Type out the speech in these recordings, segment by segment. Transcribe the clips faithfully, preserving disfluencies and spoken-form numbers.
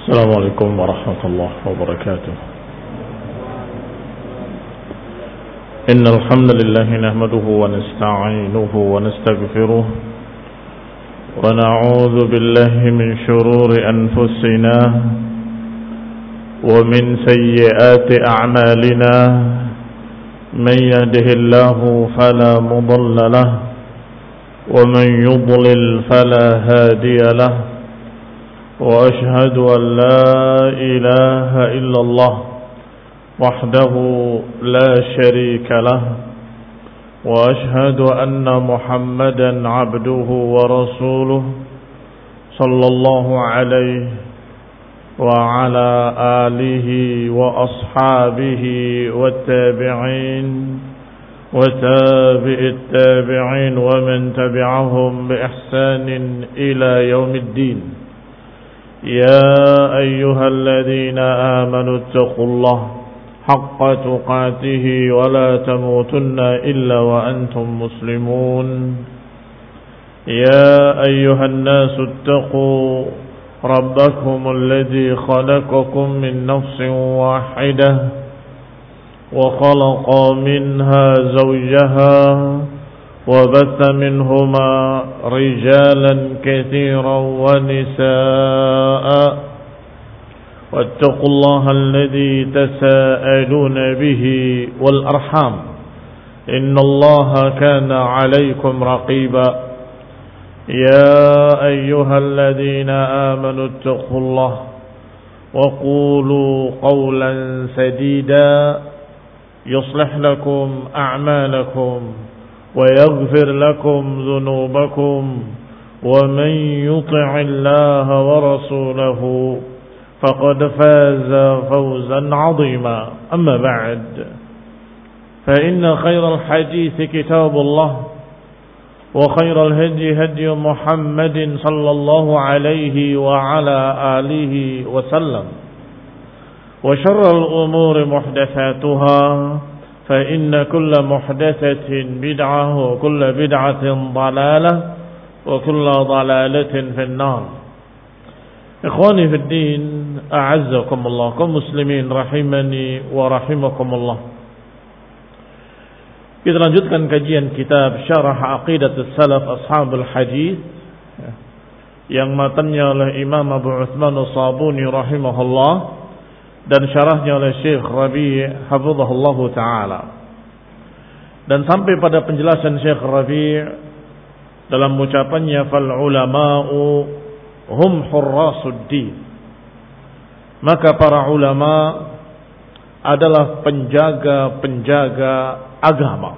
السلام عليكم ورحمة الله وبركاته. إن الحمد لله نحمده ونستعينه ونستغفره ونعوذ بالله من شرور أنفسنا ومن سيئات أعمالنا. من يهده الله فلا مضل له ومن يضلل فلا هادي له. وأشهد أن لا إله إلا الله وحده لا شريك له. وأشهد أن محمدا عبده ورسوله صلى الله عليه وعلى آله وأصحابه والتابعين وتابع التابعين ومن تبعهم بإحسان إلى يوم الدين. يا أيها الذين آمنوا اتقوا الله حق تقاته ولا تموتن إلا وأنتم مسلمون. يا أيها الناس اتقوا ربكم الذي خلقكم من نفس واحدة وخلق منها زوجها وبث منهما رجالا كثيرا ونساء. واتقوا الله الذي تساءلون به والأرحام إن الله كان عليكم رقيبا. يا أيها الذين آمنوا اتقوا الله وقولوا قولا سديدا يصلح لكم أعمالكم ويغفر لكم ذنوبكم ومن يطع الله ورسوله فقد فاز فوزا عظيما. أما بعد فإن خير الحديث كتاب الله وخير الهدي هدي محمد صلى الله عليه وعلى آله وسلم. وشر الأمور محدثاتها فإن كل محدثة بدعة وكل بدعة ضلالة وكل ضلالة في النار. إخواني في الدين أعزكم الله كمسلمين rahimani wa rahimakumullah. Kita lanjutkan kajian kitab Syarah Aqidatus Salaf Ashabul Hadis yang matanya oleh Imam Abu Utsman As-Sabuni rahimahullah dan syarahnya oleh Syekh Rabi' hafizahullahu taala. Dan sampai pada penjelasan Syekh Rabi' dalam ucapannya fal ulama'u hum hurrasuddin. Maka para ulama adalah penjaga-penjaga agama.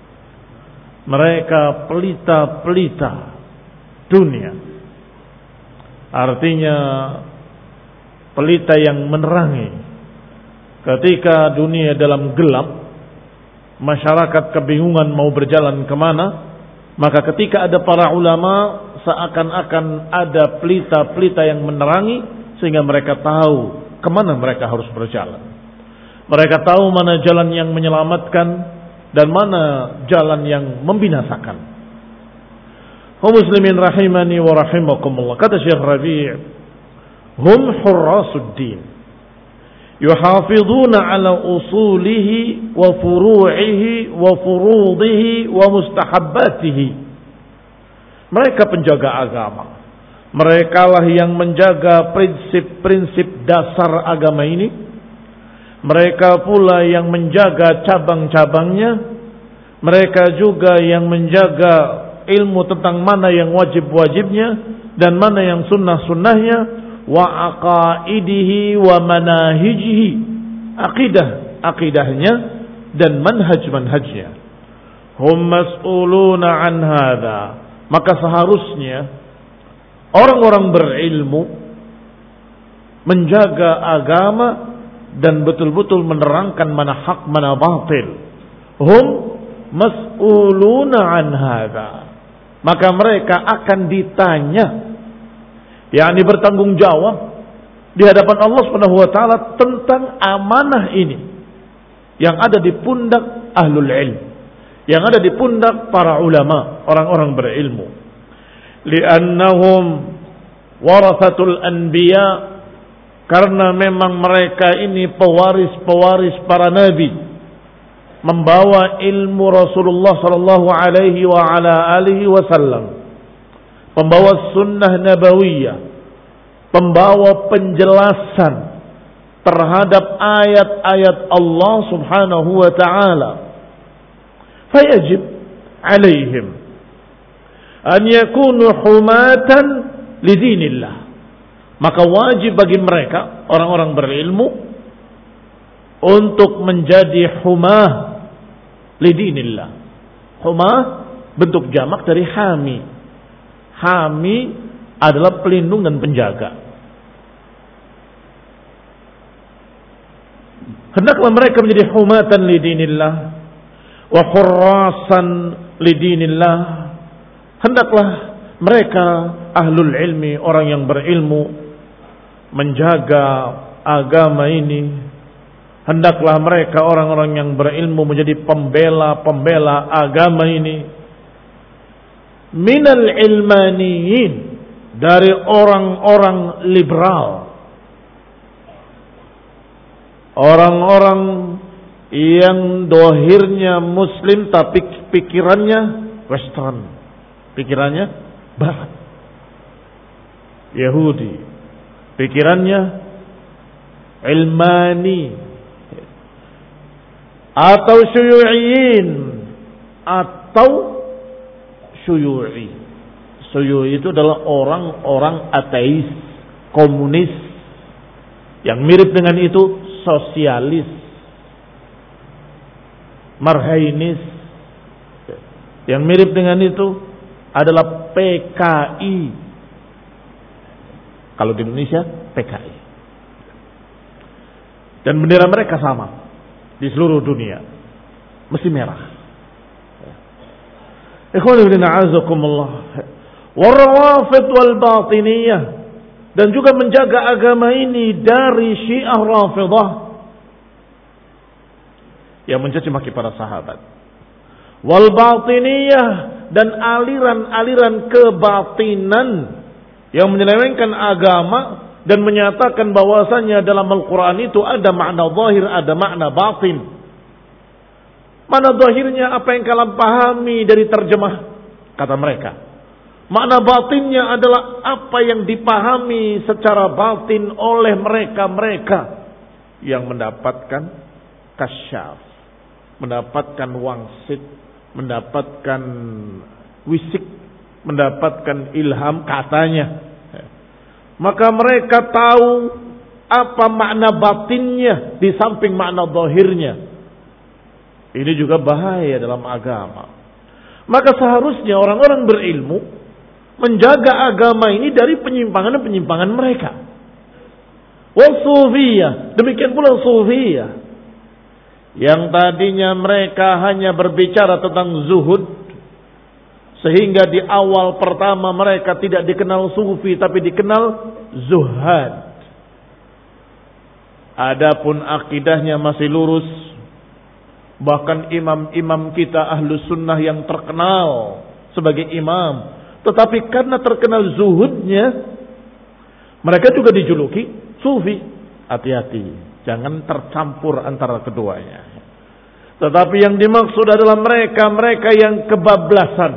Mereka pelita-pelita dunia. Artinya pelita yang menerangi ketika dunia dalam gelap, masyarakat kebingungan mau berjalan kemana, maka ketika ada para ulama seakan-akan ada pelita-pelita yang menerangi sehingga mereka tahu kemana mereka harus berjalan. Mereka tahu mana jalan yang menyelamatkan dan mana jalan yang membinasakan. Hum muslimin rahimani wa rahimakumullah. Kata Syekh Rabi', hum hurrasuddin yuhafiduna ala usulihi wa furu'ihi wa furudihi wa mustahabbatihi. Mereka penjaga agama. Mereka lah yang menjaga prinsip-prinsip dasar agama ini. Mereka pula yang menjaga cabang-cabangnya. Mereka juga yang menjaga ilmu tentang mana yang wajib-wajibnya dan mana yang sunnah-sunnahnya. Wa aqaidihi wa manahijihi, aqidah aqidahnya dan manhaj-manhajnya. Hum mas'uluna an hadza. Maka seharusnya orang-orang berilmu menjaga agama dan betul-betul menerangkan mana hak mana batil. Hum mas'uluna an hadza. Maka mereka akan ditanya, yakni bertanggung jawab di hadapan Allah Subhanahu wa taala tentang amanah ini yang ada di pundak ahlul ilm, yang ada di pundak para ulama, orang-orang berilmu. Li'annahum warathatul anbiya, Karena memang mereka ini pewaris-pewaris para nabi, membawa ilmu Rasulullah sallallahu alaihi wa ala alihi wasallam, pembawa sunnah nabawiyah, pembawa penjelasan terhadap ayat-ayat Allah subhanahu wa ta'ala. Fayajib alaihim an yakunu humatan lidinillah. Maka wajib bagi mereka, orang-orang berilmu, untuk menjadi humah lidinillah. Humah bentuk jamak dari hami. Hami adalah pelindung dan penjaga. Hendaklah mereka menjadi humatan lidinillah wa khurrasan lidinillah. Hendaklah mereka ahlul ilmi, orang yang berilmu, menjaga agama ini. Hendaklah mereka orang-orang yang berilmu menjadi pembela-pembela agama ini. Minal ilmaniyin, dari orang-orang liberal, orang-orang yang dohirnya muslim tapi pikirannya western, pikirannya barat, Yahudi, pikirannya ilmani, atau syuyu'iyin, atau syuyu'i. Syuyu'i itu adalah orang-orang ateis, komunis, yang mirip dengan itu sosialis, marhainis. Yang mirip dengan itu adalah P K I. Kalau di Indonesia P K I. Dan bendera mereka sama di seluruh dunia, mesti merah. Ikhwani fillah, a'azakumullah. Warawafid wal batiniyah, dan juga menjaga agama ini dari Syiah Rafidah yang mencaci maki para sahabat. Wal batiniyah, dan aliran-aliran kebatinan yang menyelewengkan agama dan menyatakan bahwasanya dalam Al-Quran itu ada makna zahir, ada makna batin. Makna zahirnya apa yang kalian pahami dari terjemah, kata mereka. Makna batinnya adalah apa yang dipahami secara batin oleh mereka-mereka yang mendapatkan kasyaf, mendapatkan wangsit, mendapatkan wisik, mendapatkan ilham katanya. Maka mereka tahu apa makna batinnya di samping makna zahirnya. Ini juga bahaya dalam agama. Maka seharusnya orang-orang berilmu menjaga agama ini dari penyimpangan-penyimpangan mereka. Wasufiyah, demikian pula sufiyah, yang tadinya mereka hanya berbicara tentang zuhud, sehingga di awal pertama mereka tidak dikenal sufi tapi dikenal zuhad. Adapun akidahnya masih lurus. Bahkan imam-imam kita ahlu sunnah yang terkenal sebagai imam, tetapi karena terkenal zuhudnya, mereka juga dijuluki sufi. Hati-hati, jangan tercampur antara keduanya. Tetapi yang dimaksud adalah mereka-mereka yang kebablasan,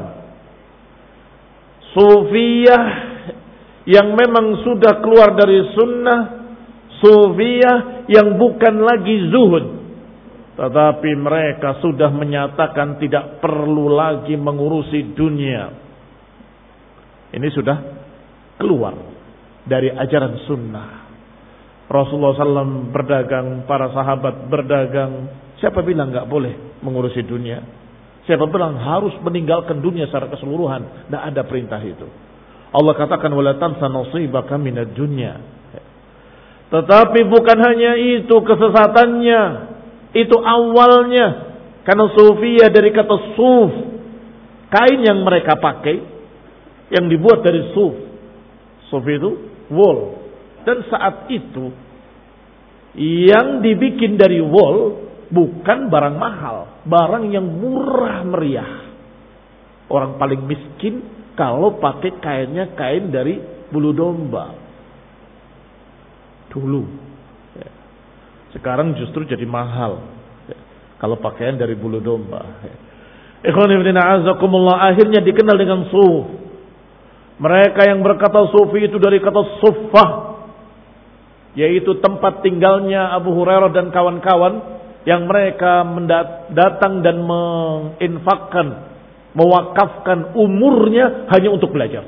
sufiyah yang memang sudah keluar dari sunnah, sufiyah yang bukan lagi zuhud, tetapi mereka sudah menyatakan tidak perlu lagi mengurusi dunia. Ini sudah keluar dari ajaran sunnah. Rasulullah shallallahu alaihi wasallam berdagang, para sahabat berdagang. Siapa bilang nggak boleh mengurusi dunia? Siapa bilang harus meninggalkan dunia secara keseluruhan? Tidak ada perintah itu. Allah katakan wala tansa nasibaka minad dunya. Tetapi bukan hanya itu kesesatannya, itu awalnya. Karena sufiyah dari kata suf, kain yang mereka pakai yang dibuat dari suf. Suf itu wool. Dan saat itu yang dibikin dari wool bukan barang mahal, barang yang murah meriah. Orang paling miskin kalau pakai kainnya kain dari bulu domba. dulu. Sekarang justru jadi mahal kalau pakaian dari bulu domba. Ikhwan fillah a'azakumullah, akhirnya dikenal dengan suf. Mereka yang berkata sufi itu dari kata suffah, yaitu tempat tinggalnya Abu Hurairah dan kawan-kawan yang mereka datang dan menginfakkan, mewakafkan umurnya hanya untuk belajar.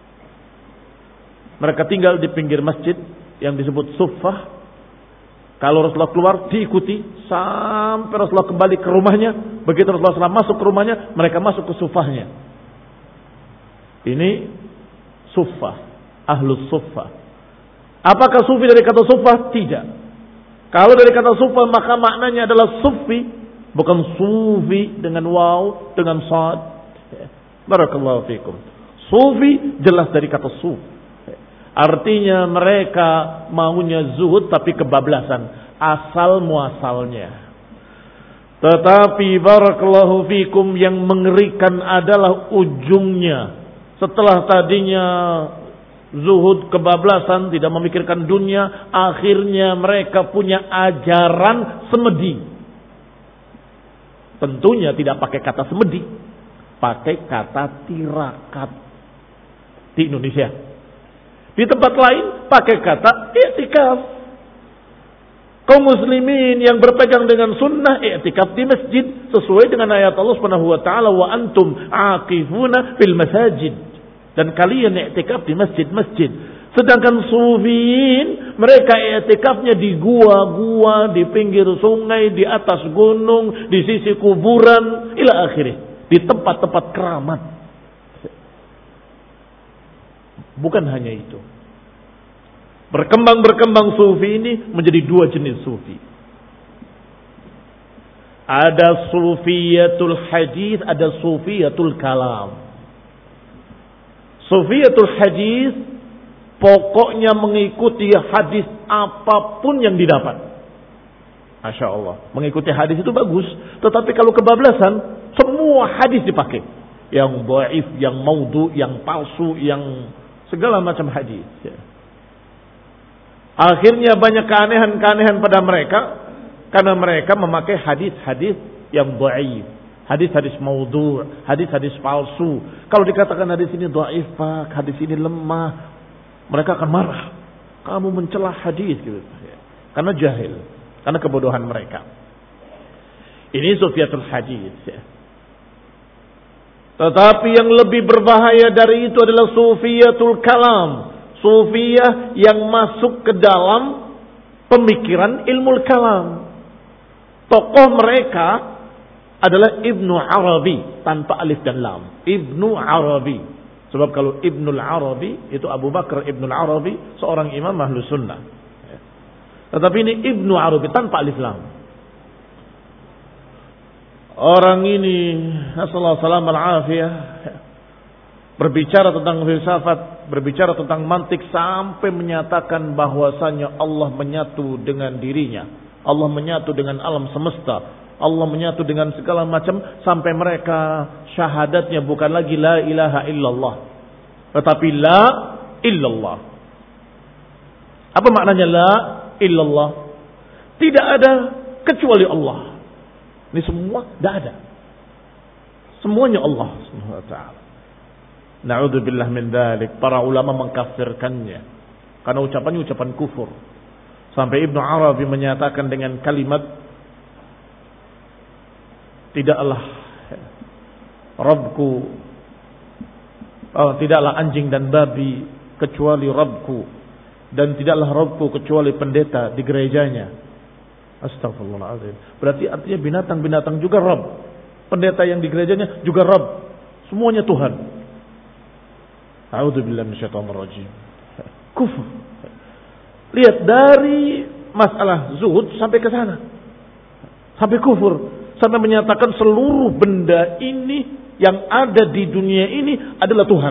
Mereka tinggal di pinggir masjid yang disebut suffah. Kalau Rasulullah keluar diikuti sampai Rasulullah kembali ke rumahnya. Begitu Rasulullah masuk ke rumahnya, mereka masuk ke suffahnya. Ini suffah, ahlus suffah. Apakah sufi dari kata suffah? Tidak. Kalau dari kata suffah maka maknanya adalah sufi, bukan sufi dengan waw, dengan sad. Barakallahu fikum. Sufi jelas dari kata suf. Artinya mereka maunya zuhud tapi kebablasan, asal muasalnya. Tetapi barakallahu fikum yang mengerikan adalah ujungnya. Setelah tadinya zuhud, kebablasan, tidak memikirkan dunia, akhirnya mereka punya ajaran semedi. Tentunya tidak pakai kata semedi, pakai kata tirakat. Di Indonesia. Di tempat lain pakai kata i'tikaf. Kaum muslimin yang berpegang dengan sunnah i'tikaf di masjid sesuai dengan ayat Allah Subhanahu wa taala, wa antum aqifuna fil masajid. Dan kalian i'tikaf di masjid-masjid. Sedangkan sufiin mereka i'tikafnya di gua-gua, di pinggir sungai, di atas gunung, di sisi kuburan, ila akhirih, di tempat-tempat keramat. Bukan hanya itu. Berkembang-berkembang sufi ini menjadi dua jenis sufi. Ada sufiyatul hadis, ada sufiyatul kalam. Sufiyatul hadis pokoknya mengikuti hadis apapun yang didapat. Masya Allah. Mengikuti hadis itu bagus. Tetapi kalau kebablasan, semua hadis dipakai. Yang dhaif, yang maudhu, yang palsu, yang segala macam hadis. Akhirnya banyak keanehan-keanehan pada mereka. Karena mereka memakai hadis-hadis yang dhaif. Hadis-hadis maudhu', hadis-hadis palsu. Kalau dikatakan hadis ini dhaif, Pak, hadis ini lemah, mereka akan marah. Kamu mencela hadis gitu. Karena jahil, karena kebodohan mereka. Ini sufiyatul hadis. Tetapi yang lebih berbahaya dari itu adalah sufiyatul kalam. Sufiyah yang masuk ke dalam pemikiran ilmu kalam. Tokoh mereka adalah Ibnu Arabi tanpa alif dan lam. Ibnu Arabi. Sebab kalau Ibnul Arabi itu Abu Bakar Ibnul Arabi, seorang imam Ahlus Sunnah. Tetapi ini Ibnu Arabi tanpa alif lam. Orang ini nasallahu salam al-afiyah berbicara tentang filsafat, berbicara tentang mantik sampai menyatakan bahwasanya Allah menyatu dengan dirinya. Allah menyatu dengan alam semesta. Allah menyatu dengan segala macam sampai mereka syahadatnya bukan lagi la ilaha illallah, tetapi la illallah. Apa maknanya la illallah? Tidak ada kecuali Allah. Ini semua tidak ada. Semuanya Allah Subhanahu wa taala. Na'udzubillah min dzalik. Para ulama mengkafirkannya karena ucapannya ucapan kufur. Sampai Ibnu Arabi menyatakan dengan kalimat, tidaklah Rabbku, oh, tidaklah anjing dan babi kecuali Rabbku, dan tidaklah Rabbku kecuali pendeta di gerejanya. Astagfirullahaladzim. Berarti artinya binatang-binatang juga Rabb, pendeta yang di gerejanya juga Rabb, semuanya Tuhan. A'udzubillahi minasyaitonir rajim. Kufur. Lihat dari masalah zuhud sampai ke sana, sampai kufur. Sampai menyatakan seluruh benda ini yang ada di dunia ini adalah Tuhan.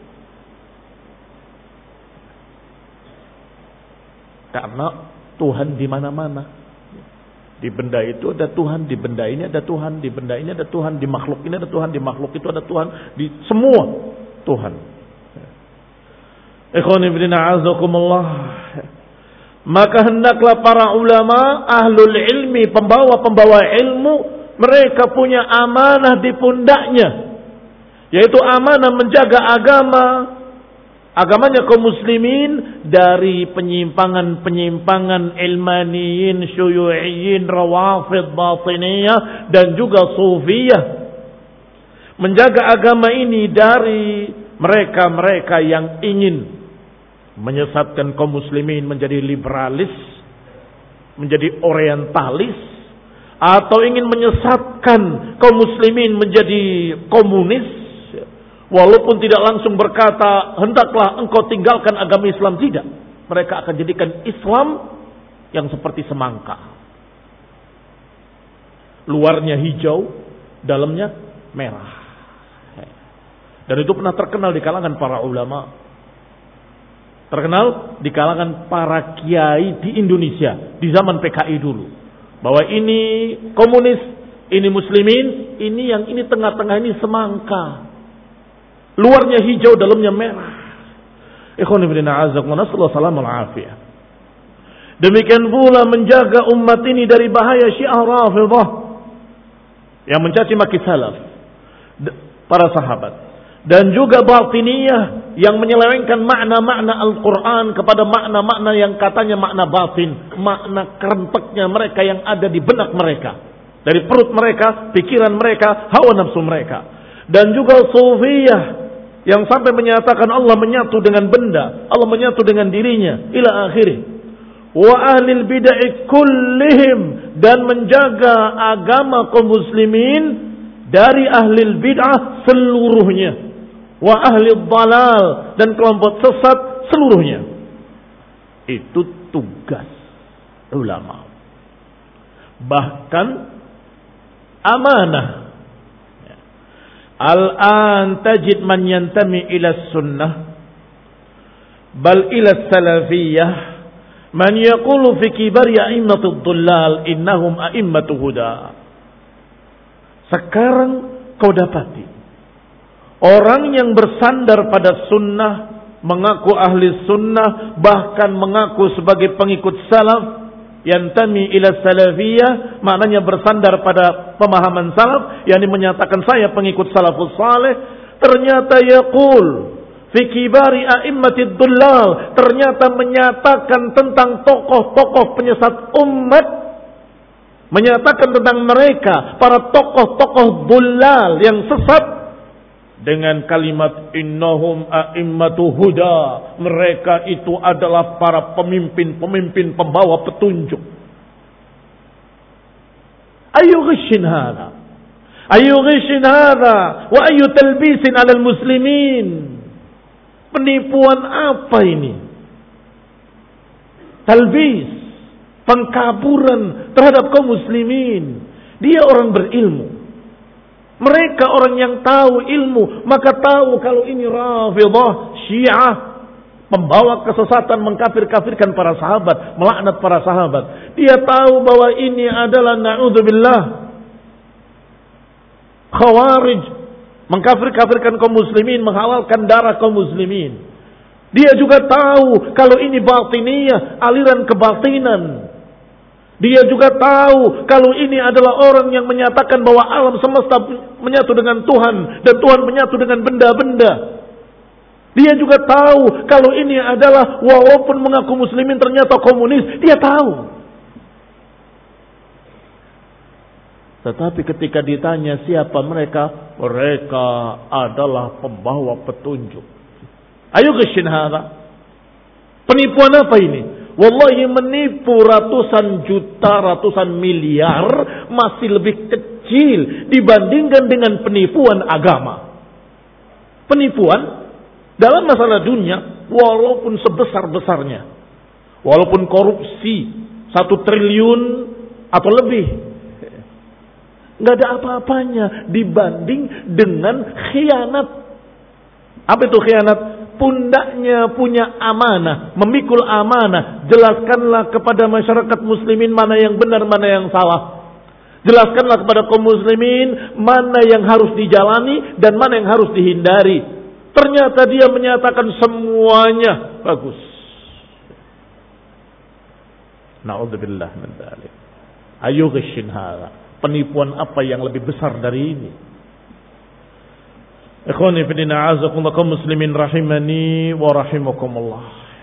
Karena Tuhan di mana-mana. Di benda itu ada Tuhan, di benda ini ada Tuhan, di benda ini ada Tuhan, di makhluk ini ada Tuhan, di makhluk itu ada Tuhan, di semua Tuhan. Ikhwani fillah a'azakumullah. Maka hendaklah para ulama, ahlul ilmi, pembawa-pembawa ilmu, mereka punya amanah di pundaknya, yaitu amanah menjaga agama, agamanya kaum muslimin dari penyimpangan-penyimpangan ilmaniyin, syuyu'iyin, rawafid, batiniyah, dan juga sufiyah. Menjaga agama ini dari mereka-mereka yang ingin menyesatkan kaum muslimin menjadi liberalis, menjadi orientalis, atau ingin menyesatkan kaum muslimin menjadi komunis, walaupun tidak langsung berkata hendaklah engkau tinggalkan agama Islam, tidak. Mereka akan jadikan Islam yang seperti semangka, luarnya hijau, dalamnya merah. Dan itu pernah terkenal di kalangan para ulama, terkenal di kalangan para kiai di Indonesia di zaman P K I dulu, bahwa ini komunis, ini muslimin, ini yang ini tengah-tengah ini semangka, luarnya hijau, dalamnya merah. Ikhwan fillah, a'azzakumullah, sallallahu alaihi wasallam. Demikian pula menjaga umat ini dari bahaya Syiah Rafidhah yang mencaci maki salaf, para sahabat, dan juga batiniyah yang menyelewengkan makna-makna Al-Quran kepada makna-makna yang katanya makna batin, makna kerenteknya mereka yang ada di benak mereka, dari perut mereka, pikiran mereka, hawa nafsu mereka. Dan juga sufiyah yang sampai menyatakan Allah menyatu dengan benda, Allah menyatu dengan dirinya, ila akhirih. Wa ahlil bid'ah kullihim, dan menjaga agama kaum muslimin dari ahlil bid'ah seluruhnya. Wa ahli dhalal, dan kelompok sesat seluruhnya. Itu tugas ulama, bahkan amanah. Al-an tajid man yantami ila sunnah bal ila salafiyah man yaqulu fi kibari a'immatid dhullal innahum a'immatu huda. Sekarang kau dapati orang yang bersandar pada sunnah, mengaku ahli sunnah, bahkan mengaku sebagai pengikut salaf, yantami ila salafiyah, maknanya bersandar pada pemahaman salaf, yakni menyatakan saya pengikut salafus saleh, ternyata yaqul fi kibari a'immatid dhullal, ternyata menyatakan tentang tokoh-tokoh penyesat umat, menyatakan tentang mereka para tokoh-tokoh dhullal yang sesat dengan kalimat innahum a'immatu huda, mereka itu adalah para pemimpin-pemimpin pembawa petunjuk. Ayu ghishin hadha, ayu ghishin hadha, wa ayu talbisin 'alal muslimin. Penipuan apa ini? Talbis, pengkaburan terhadap kaum muslimin. Dia orang berilmu, mereka orang yang tahu ilmu, maka tahu kalau ini Rafidhah, Syiah, pembawa kesesatan, mengkafir-kafirkan para sahabat, melaknat para sahabat. Dia tahu bahwa ini adalah na'udzubillah Khawarij, mengkafir-kafirkan kaum muslimin, menghalalkan darah kaum muslimin. Dia juga tahu kalau ini batiniyah, aliran kebatinan. Dia juga tahu kalau ini adalah orang yang menyatakan bahwa alam semesta menyatu dengan Tuhan dan Tuhan menyatu dengan benda-benda. Dia juga tahu kalau ini adalah walaupun mengaku muslimin ternyata komunis. Dia tahu. Tetapi ketika ditanya siapa mereka, mereka adalah pembawa petunjuk. Ayo geshin hadha. Penipuan apa ini? Wallahi menipu ratusan juta, ratusan miliar masih lebih kecil dibandingkan dengan penipuan agama. Penipuan dalam masalah dunia walaupun sebesar-besarnya, walaupun korupsi satu triliun atau lebih, nggak ada apa-apanya dibanding dengan khianat. Apa itu khianat? Pundaknya punya amanah, memikul amanah. Jelaskanlah kepada masyarakat muslimin mana yang benar, mana yang salah. Jelaskanlah kepada kaum muslimin mana yang harus dijalani dan mana yang harus dihindari. Ternyata dia menyatakan semuanya bagus. Na'udzubillah min dzalik. Ayo gishin hadza. Penipuan apa yang lebih besar dari ini? Ikhwani fi din, a'azakumullah kaum muslimin rahimani wa rahimakumullah.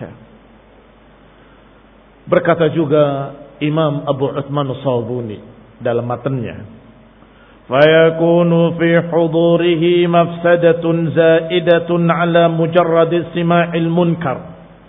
Berkata juga Imam Abu Uthman As-Sabuni dalam matanya, fayakunu fi hudurihi mafsadatun zaidatun ala mujarrad istima'il munkar.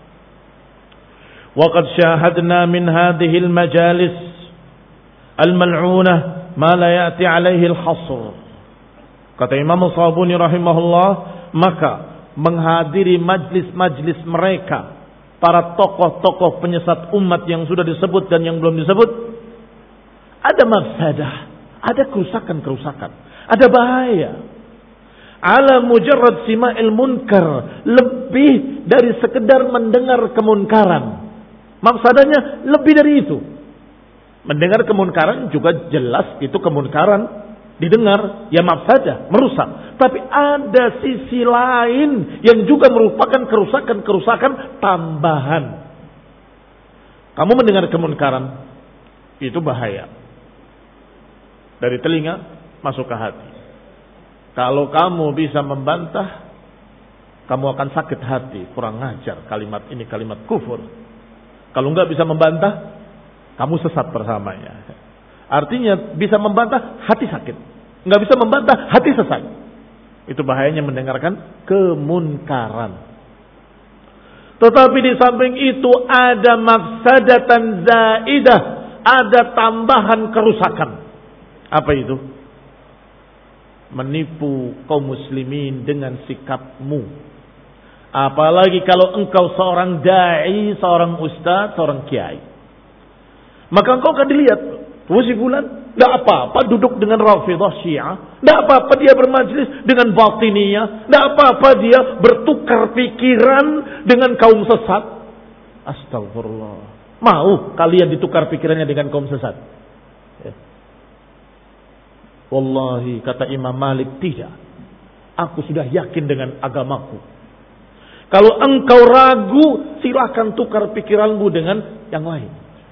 Wa qad syahadna min hadhihi al-majalis al-mal'unah ma la ya'ti alaihi al-hasr. Kata Imam As-Sabuni rahimahullah, maka menghadiri majlis-majlis mereka, para tokoh-tokoh penyesat umat yang sudah disebut dan yang belum disebut, ada mafsadah, ada kerusakan-kerusakan, ada bahaya. Ala mujarrad sima'il munkar, lebih dari sekedar mendengar kemunkaran. Mafsadahnya lebih dari itu. Mendengar kemunkaran juga jelas itu kemunkaran, didengar, ya mafsadah, merusak. Tapi ada sisi lain yang juga merupakan kerusakan-kerusakan tambahan. Kamu mendengar kemunkaran, itu bahaya. Dari telinga masuk ke hati. Kalau kamu bisa membantah, kamu akan sakit hati, kurang ngajar, kalimat ini kalimat kufur. Kalau enggak bisa membantah, kamu sesat bersamanya. Artinya bisa membantah, hati sakit. Enggak bisa membantah, hati sesat. Itu bahayanya mendengarkan kemunkaran. Tetapi di samping itu ada mafsadatan zaidah, ada tambahan kerusakan. Apa itu? Menipu kaum muslimin dengan sikapmu. Apalagi kalau engkau seorang dai, seorang ustaz, seorang kiai. Maka engkau akan dilihat, tuh si fulan, tidak apa-apa duduk dengan Rafidah Syiah, tidak apa-apa dia bermajlis dengan Batiniyah, tidak apa-apa dia bertukar pikiran dengan kaum sesat. Astagfirullah. Mau kalian ditukar pikirannya dengan kaum sesat? Ya. Wallahi, kata Imam Malik, tidak. Aku sudah yakin dengan agamaku. Kalau engkau ragu, silakan tukar pikiranmu dengan yang lain.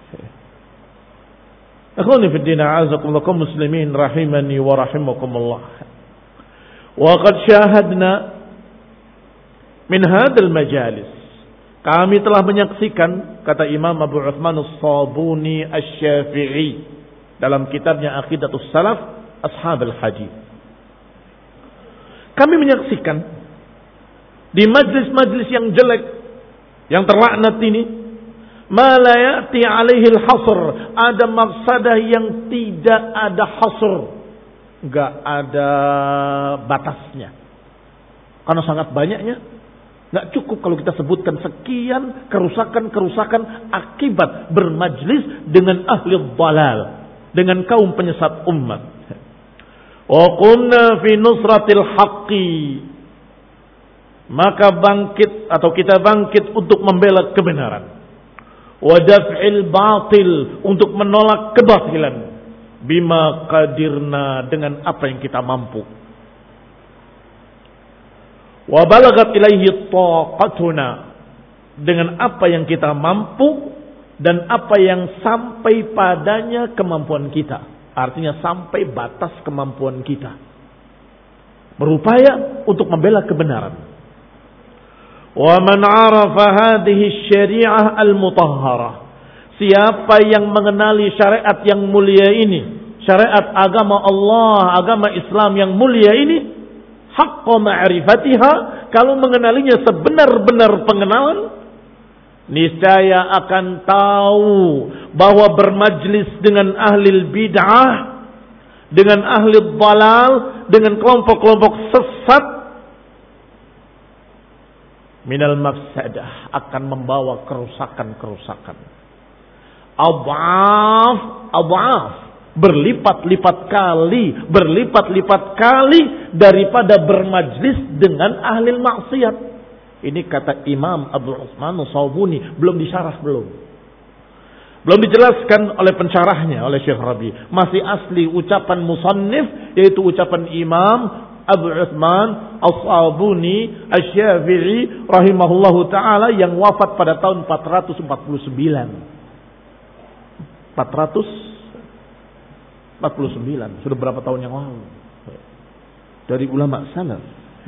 Akhwani fi din, a'azakumullah kaum muslimin rahimani wa rahimakumullah. Wa qad syahadna min hadzal majalis. Kami telah menyaksikan, kata Imam Abu Uthman As-Sabuni Asy-Syafi'i dalam kitabnya Aqidatus Salaf Ashabul Hadits. Kami menyaksikan di majlis-majlis yang jelek, yang terlaknat ini, ma la ya'ti alaihi al-hasr, ada mafsadah yang tidak ada hasr, enggak ada batasnya. Karena sangat banyaknya, enggak cukup kalau kita sebutkan sekian kerusakan-kerusakan akibat bermajlis dengan ahli dhalal, dengan kaum penyesat umat. Wa qumna fi nusratil haqqi, maka bangkit atau kita bangkit untuk membela kebenaran. Wa daf'il batil, untuk menolak kebatilan. Bima qadirna, dengan apa yang kita mampu. Wa balagat ilaihi taqatuna, dengan apa yang kita mampu dan apa yang sampai padanya kemampuan kita. Artinya sampai batas kemampuan kita. Berupaya untuk membela kebenaran. Wa man 'arafa hadhihi syari'ah al-mutahharah, siapa yang mengenali syariat yang mulia ini, syariat agama Allah, agama Islam yang mulia ini, haqqa ma'rifatiha, kalau mengenalinya sebenar-benar pengenalan, niscaya akan tahu bahwa bermajlis dengan ahli bid'ah, dengan ahli dhalal, dengan kelompok-kelompok sesat, minal mafsadah, akan membawa kerusakan-kerusakan. Adhaf, adhaf, berlipat-lipat kali, berlipat-lipat kali daripada bermajlis dengan ahli maksiat. Ini kata Imam Abu Uthman As-Sabuni, belum disyarah belum. Belum dijelaskan oleh pensyarahnya, oleh Syekh Rabi. Masih asli ucapan musannif, yaitu ucapan Imam Abu Uthman As-Sabuni Asy-Syafi'i rahimahullahu ta'ala, yang wafat pada tahun empat ratus empat puluh sembilan. empat ratus empat puluh sembilan, sudah berapa tahun yang lalu. Dari ulama salaf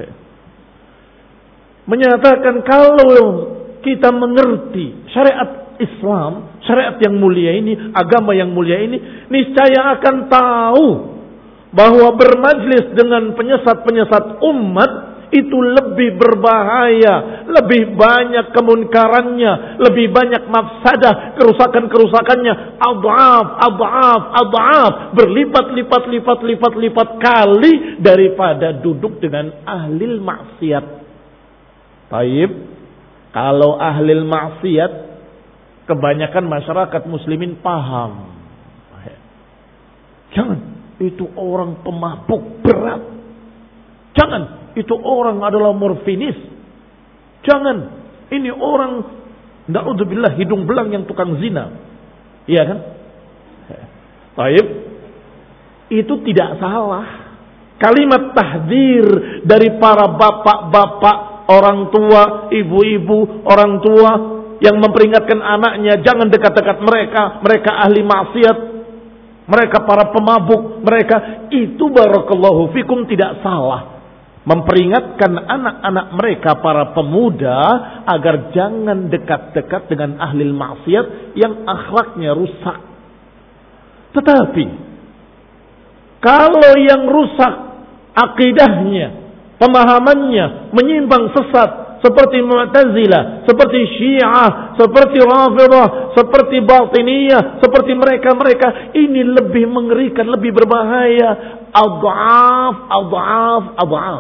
menyatakan kalau kita mengerti syariat Islam, syariat yang mulia ini, agama yang mulia ini, niscaya akan tahu bahwa bermajlis dengan penyesat-penyesat umat itu lebih berbahaya, lebih banyak kemunkarannya, lebih banyak mafsadah, kerusakan-kerusakannya, adhaf, adhaf, adhaf, berlipat-lipat, lipat-lipat, lipat kali daripada duduk dengan ahli maksiat. Taib, kalau ahli maksiat, kebanyakan masyarakat muslimin paham. Jangan, itu orang pemabuk berat. Jangan, itu orang adalah morfinis. Jangan, ini orang, na'udzubillah, hidung belang yang tukang zina. Iya kan? Taib, itu tidak salah. Kalimat tahdzir dari para bapak-bapak, orang tua, ibu-ibu, orang tua yang memperingatkan anaknya, jangan dekat-dekat mereka, mereka ahli maksiat, mereka para pemabuk, mereka itu barakallahu fikum tidak salah. Memperingatkan anak-anak mereka para pemuda agar jangan dekat-dekat dengan ahli maksiat yang akhlaknya rusak. Tetapi kalau yang rusak akidahnya, pemahamannya menyimpang sesat seperti Mu'tazilah, seperti Syiah, seperti Rafidhah, seperti Batiniyah, seperti mereka-mereka, ini lebih mengerikan, lebih berbahaya. Adhaf, adhaf, adhaf.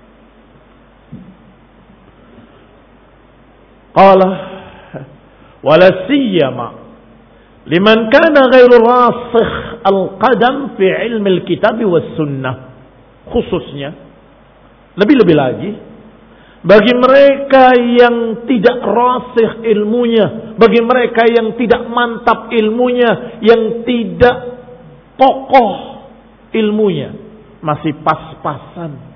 Qala wala siyama liman kana ghairu rasikh al-qadam fi ilmi al-kitab was sunnah, khususnya lebih-lebih lagi bagi mereka yang tidak rasikh ilmunya, bagi mereka yang tidak mantap ilmunya, yang tidak kokoh ilmunya, masih pas-pasan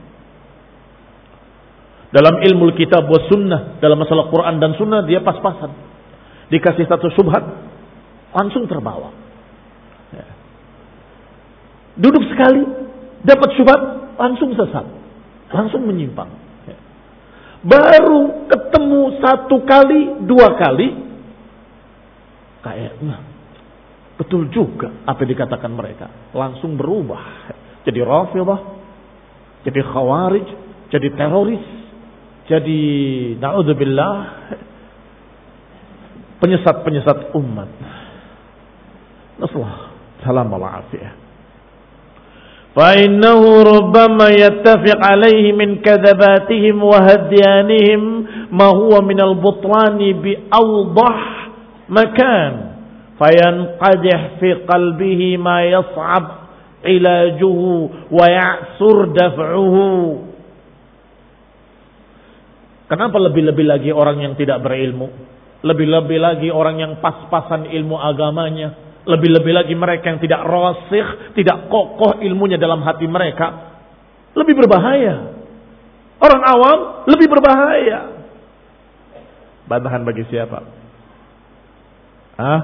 dalam ilmu kitab wa sunnah, dalam masalah Quran dan sunnah dia pas-pasan. Dikasih satu syubhat langsung terbawa. Ya. Duduk sekali dapat syubhat langsung sesat, langsung menyimpang. Ya. Baru ketemu satu kali, dua kali, kayaknya betul juga apa yang dikatakan mereka, langsung berubah. Jadi Rafidhah, jadi Khawarij, jadi teroris, jadi na'udzubillah penyesat-penyesat umat. Nasallahu salam wal afiyah. Fa innahu rubbama yattafiq alayhi min kadzabatihim wa hadyanihim ma huwa min al-butlani bi awdah makan fayanqadih fi qalbihi ma yas'ab ilajuhu wa ya'sur daf'uhu. Kenapa lebih-lebih lagi orang yang tidak berilmu? Lebih-lebih lagi orang yang pas-pasan ilmu agamanya. Lebih-lebih lagi mereka yang tidak rasikh, tidak kokoh ilmunya dalam hati mereka. Lebih berbahaya. Orang awam lebih berbahaya. Bantahan bagi siapa? Hah?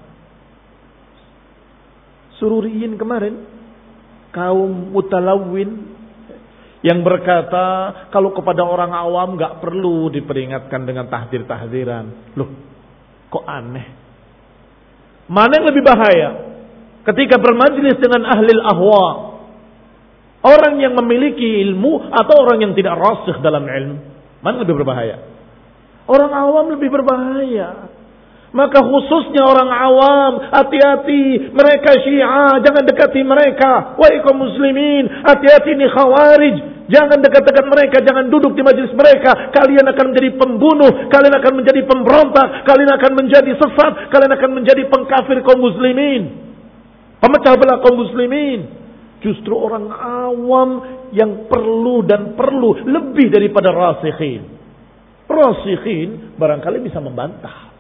Sururiyin kemarin, kaum mutalawwin yang berkata kalau kepada orang awam gak perlu diperingatkan dengan tahdir-tahdiran. Loh, kok aneh? Mana yang lebih bahaya? Ketika bermajlis dengan ahli ahwa, orang yang memiliki ilmu atau orang yang tidak rasikh dalam ilmu, mana lebih berbahaya? Orang awam lebih berbahaya. Maka khususnya orang awam, hati-hati, mereka Syiah, jangan dekati mereka. Wahai kaum muslimin, hati-hati ini Khawarij, jangan dekat-dekat mereka, jangan duduk di majelis mereka. Kalian akan menjadi pembunuh, kalian akan menjadi pemberontak, kalian akan menjadi sesat, kalian akan menjadi pengkafir kaum muslimin, pemecah belah kaum muslimin. Justru orang awam yang perlu dan perlu lebih daripada rasikhin. Rasikhin barangkali bisa membantah,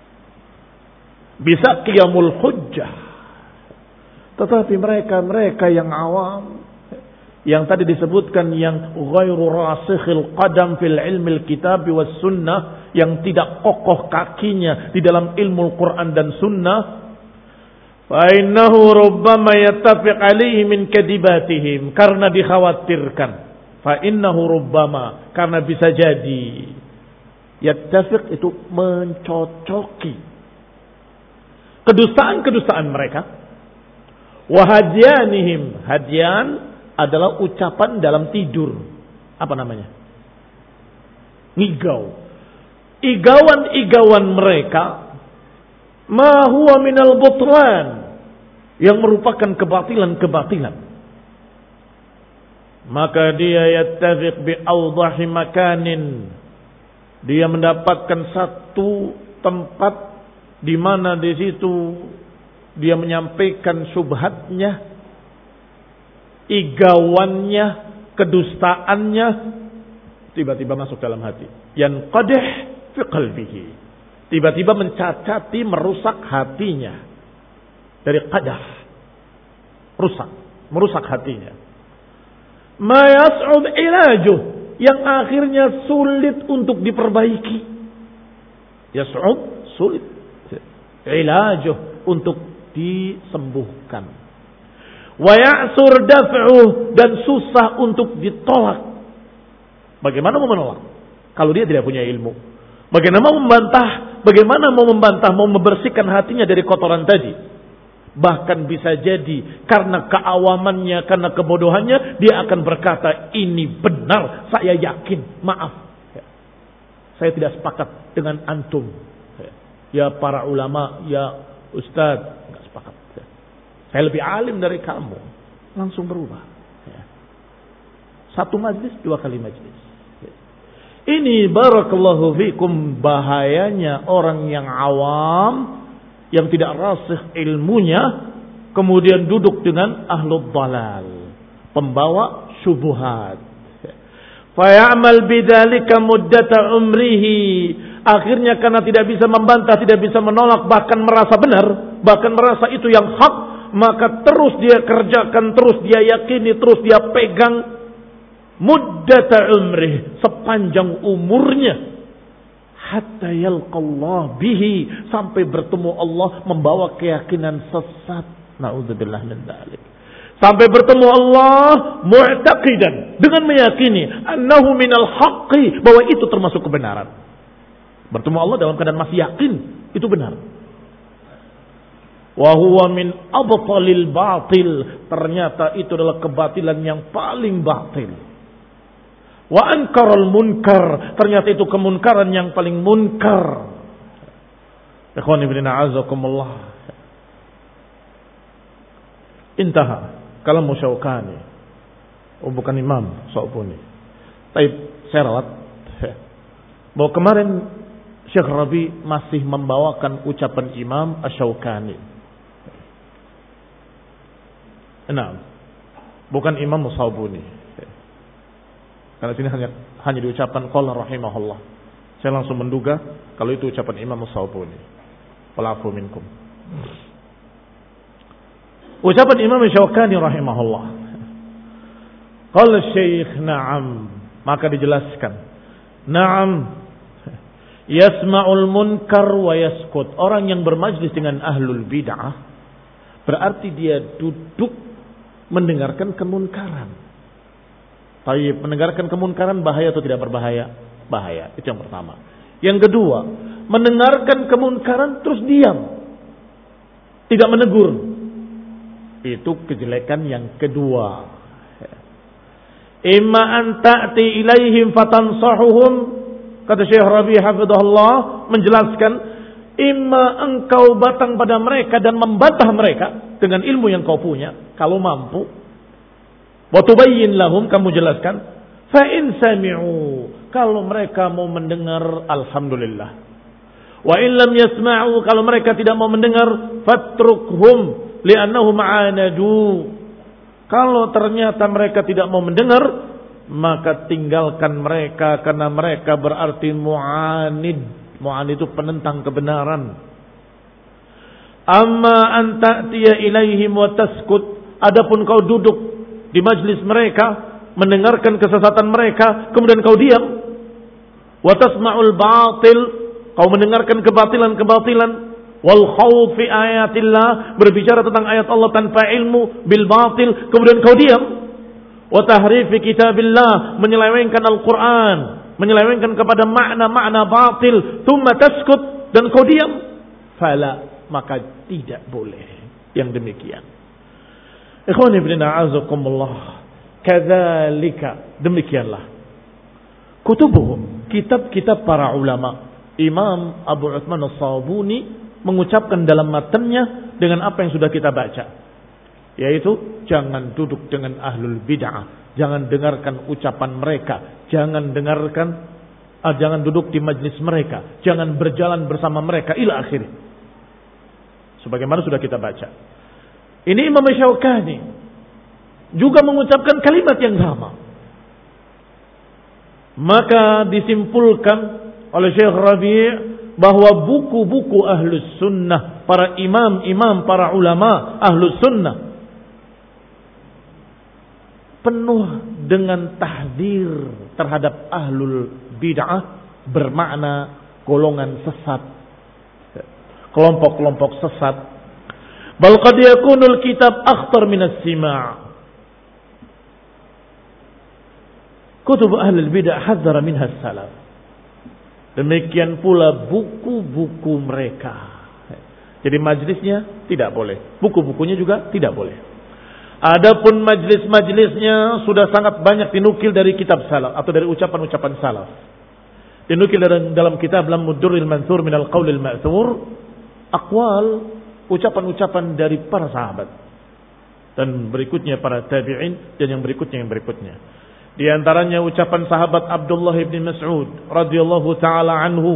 bisa qiyamul hujjah. Tetapi mereka-mereka yang awam, yang tadi disebutkan yang ghairu rasikhil qadam fil ilmil kitab was sunnah, yang tidak kokoh kakinya di dalam ilmu Quran dan sunnah, Fa innahu rubbama yattafiq alaihi min kadibatihim, karena dikhawatirkan. Fa innahu rubbama, karena bisa jadi yattafiq itu mencocoki kedustaan-kedustaan mereka. Wa hadyanihim, hadyan adalah ucapan dalam tidur. Apa namanya? Ngigau. Igawan-igawan mereka ma huwa minal butlan, yang merupakan kebatilan-kebatilan. Maka dia yattafiq bi awdahi makanin, dia mendapatkan satu tempat di mana di situ dia menyampaikan syubhatnya, igawannya, kedustaannya, tiba-tiba masuk dalam hati. Yanqadih fi qalbihi, tiba-tiba mencacati, merusak hatinya. Dari qadah, rusak, merusak hatinya. Ma yas'ub ilajuh, yang akhirnya sulit untuk diperbaiki. Yas'ub, sulit. Ilajuh, untuk disembuhkan. Wa ya'sur daf'uh, dan susah untuk ditolak. Bagaimana mau menolak kalau dia tidak punya ilmu? Bagaimana mau membantah? Bagaimana mau membantah, mau membersihkan hatinya dari kotoran tadi? Bahkan bisa jadi karena keawamannya, karena kebodohannya, dia akan berkata, ini benar, saya yakin, maaf, saya tidak sepakat dengan antum, ya para ulama, ya ustadz, nggak sepakat, saya lebih alim dari kamu. Langsung berubah. Satu majlis, dua kali majlis. Ini barakallahu fikum bahayanya orang yang awam, yang tidak rasih ilmunya, kemudian duduk dengan ahlul dalal, pembawa syubhat. Faya'mal bidzalika muddata umrihi, akhirnya karena tidak bisa membantah, tidak bisa menolak, bahkan merasa benar, bahkan merasa itu yang hak, maka terus dia kerjakan, terus dia yakini, terus dia pegang muddata umrih, sepanjang umurnya. Hatta yalqallah bihi, sampai bertemu Allah, membawa keyakinan sesat. Na'udzubillah min dzalik. Sampai bertemu Allah mu'taqidan, dengan meyakini annahu minal haqqi, bahwa itu termasuk kebenaran. Bertemu Allah dalam keadaan masih yakin itu benar. Wa huwa min abtalil batil, ternyata itu adalah kebatilan yang paling batil. Wa ankaral munkar, ternyata itu kemunkaran yang paling munkar. Ikhwan ibn a'azakumullah. Intaha kalam Syaukani. Oh, bukan Imam Syaukani. Tapi saya rawat bahwa kemarin Syekh Rabi masih membawakan ucapan Imam Asy-Syaukani. Nah, bukan Imam Syaukani. Karena sini hanya hanya diucapkan qala rahimahullah. Saya langsung menduga kalau itu ucapan Imam As-Syaukani. Walafu minkum. Ucapan Imam Syaukani rahimahullah. Qala Syekh na'am, maka dijelaskan. Na'am, yasma'ul munkar wa yaskut. Orang yang bermajlis dengan ahlul bid'ah berarti dia duduk mendengarkan kemunkaran. Tayyib, mendengarkan kemunkaran bahaya atau tidak berbahaya? Bahaya, itu yang pertama. Yang kedua, mendengarkan kemunkaran terus diam, tidak menegur, itu kejelekan yang kedua. Imma an ta'ti ilaihim fatansahuhum, kata Syekh Rabi hafizahullah menjelaskan, imma engkau datang pada mereka dan membantah mereka dengan ilmu yang kau punya, kalau mampu. Wa tubayyin lahum, kamu jelaskan. Fa in sami'u, kalau mereka mau mendengar, alhamdulillah. Wa in lam yasma'u, kalau mereka tidak mau mendengar, fatrukhum li'annahum ma'anadu. Kalau ternyata mereka tidak mau mendengar, maka tinggalkan mereka, karena mereka berarti mu'anid. Mu'anid itu penentang kebenaran. Amma an ta'tiya ilaihim wa taskut, adapun kau duduk di majlis mereka, mendengarkan kesesatan mereka, kemudian kau diam. Wa tasma'ul batil, kau mendengarkan kebatilan-kebatilan. wal khawd fi ayatillah, berbicara tentang ayat Allah tanpa ilmu, bil batil, kemudian kau diam. Wa tahrif kitabillah, menyelewengkan Al-Quran, menyelewengkan kepada makna-makna batil, thumma taskut, dan kau diam. Fala, maka tidak boleh yang demikian. Ikhwani ibn a'azakumullah, kadzalika, demikianlah kutubuhum, kitab-kitab para ulama. Imam Abu Utsman As-Sabuni mengucapkan dalam matanya dengan apa yang sudah kita baca, yaitu jangan duduk dengan ahlul bid'ah, jangan dengarkan ucapan mereka, jangan dengarkan ah, jangan duduk di majlis mereka, jangan berjalan bersama mereka, ila akhir. Sebagaimana sudah kita baca. Ini Imam Syaukani juga mengucapkan kalimat yang sama. Maka disimpulkan oleh Syekh Rabi' bahwa buku-buku Ahlus Sunnah, para imam-imam, para ulama Ahlus Sunnah, penuh dengan tahdzir terhadap ahlul bid'ah, bermakna golongan sesat, kelompok-kelompok sesat. Bal qad yakunul kitab akhtar min as-sima'. Kutub ahlul bid'ah hadzara minha as-salaf. Demikian pula buku-buku mereka. Jadi majlisnya tidak boleh, buku-bukunya juga tidak boleh. Adapun majlis-majlisnya sudah sangat banyak dinukil dari kitab salaf atau dari ucapan-ucapan salaf. Dinukil dalam kitab Lamud-Durril Mansur minal Qaulil Ma'thur, aqwal, ucapan-ucapan dari para sahabat, dan berikutnya para tabi'in, dan yang berikutnya yang berikutnya. Di antaranya ucapan sahabat Abdullah bin Mas'ud radhiyallahu taala anhu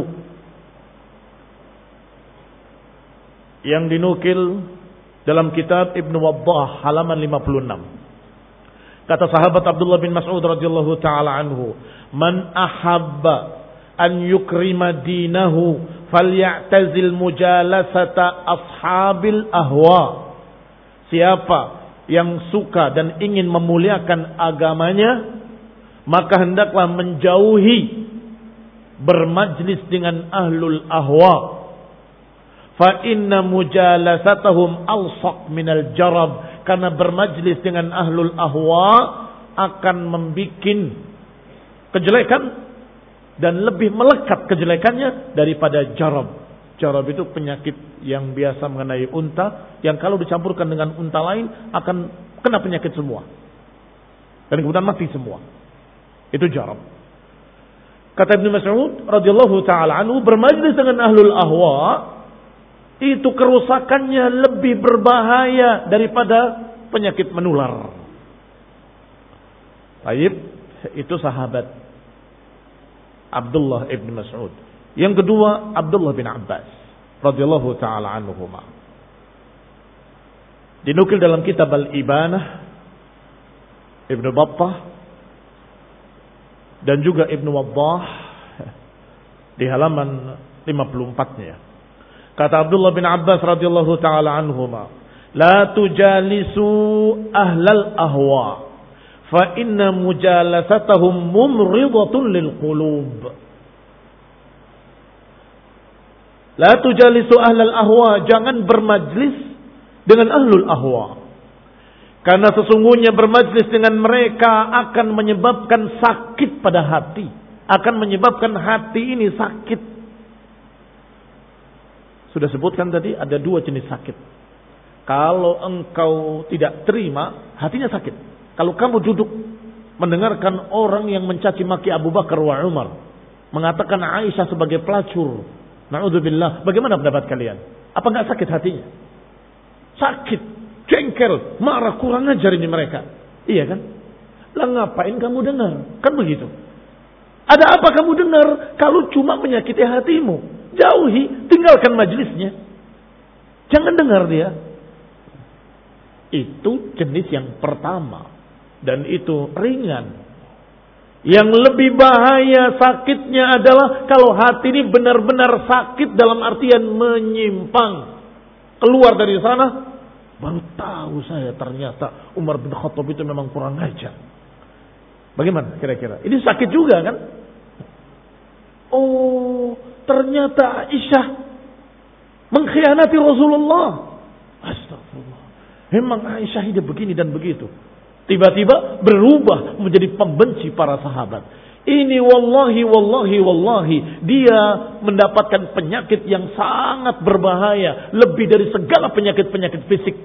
yang dinukil dalam kitab Ibnu Waddah halaman lima puluh enam. Kata sahabat Abdullah bin Mas'ud radhiyallahu taala anhu, "Man ahabba an yukrima dinahu falyatazil mujalasata ashabil ahwa." Siapa yang suka dan ingin memuliakan agamanya, maka hendaklah menjauhi bermajlis dengan ahlul ahwa. Fa inna mujalasatahum alsaq minal jarab, karena bermajlis dengan ahlul ahwa akan membikin kejelekan dan lebih melekat kejelekannya daripada jarab. Jarab itu penyakit yang biasa mengenai unta, yang kalau dicampurkan dengan unta lain akan kena penyakit semua dan kemudian mati semua. Itu jarab. Kata Ibnu Mas'ud radhiyallahu taala anhu, bermajlis dengan ahlul ahwa itu kerusakannya lebih berbahaya daripada penyakit menular. Baik, itu sahabat Abdullah ibn Mas'ud. Yang kedua, Abdullah bin Abbas radhiyallahu taala anhuma. Dinukil dalam kitab Al-Ibanah Ibnu Battah dan juga Ibnu Waddah di halaman lima puluh empat-nya. Kata Abdullah bin Abbas radhiyallahu taala anhuma, "La tujalisu ahlal ahwa, fa inna mujalasatahum mumridatun lil qulub." La tujalisu ahlal ahwa, jangan bermajlis dengan ahlul ahwa. Karena sesungguhnya bermajlis dengan mereka akan menyebabkan sakit pada hati. Akan menyebabkan hati ini sakit. Sudah sebutkan tadi ada dua jenis sakit. Kalau engkau tidak terima, hatinya sakit. Kalau kamu duduk mendengarkan orang yang mencaci maki Abu Bakar wa Umar, mengatakan Aisyah sebagai pelacur, na'udzubillah, bagaimana pendapat kalian? Apa enggak sakit hatinya? Sakit, jengkel, marah, kurang ajar ini mereka. Iya kan? Lah ngapain kamu dengar? Kan begitu. Ada apa kamu dengar kalau cuma menyakiti hatimu? Jauhi, tinggalkan majlisnya. Jangan dengar dia. Itu jenis yang pertama. Dan itu ringan. Yang lebih bahaya sakitnya adalah kalau hati ini benar-benar sakit dalam artian menyimpang. Keluar dari sana, baru tahu saya ternyata Umar bin Khattab itu memang kurang ajar. Bagaimana kira-kira? Ini sakit juga kan? Oh, ternyata Aisyah mengkhianati Rasulullah. Astagfirullah. Memang Aisyah hidup begini dan begitu. Tiba-tiba berubah menjadi pembenci para sahabat. Ini wallahi, wallahi, wallahi. Dia mendapatkan penyakit yang sangat berbahaya. Lebih dari segala penyakit-penyakit fisik.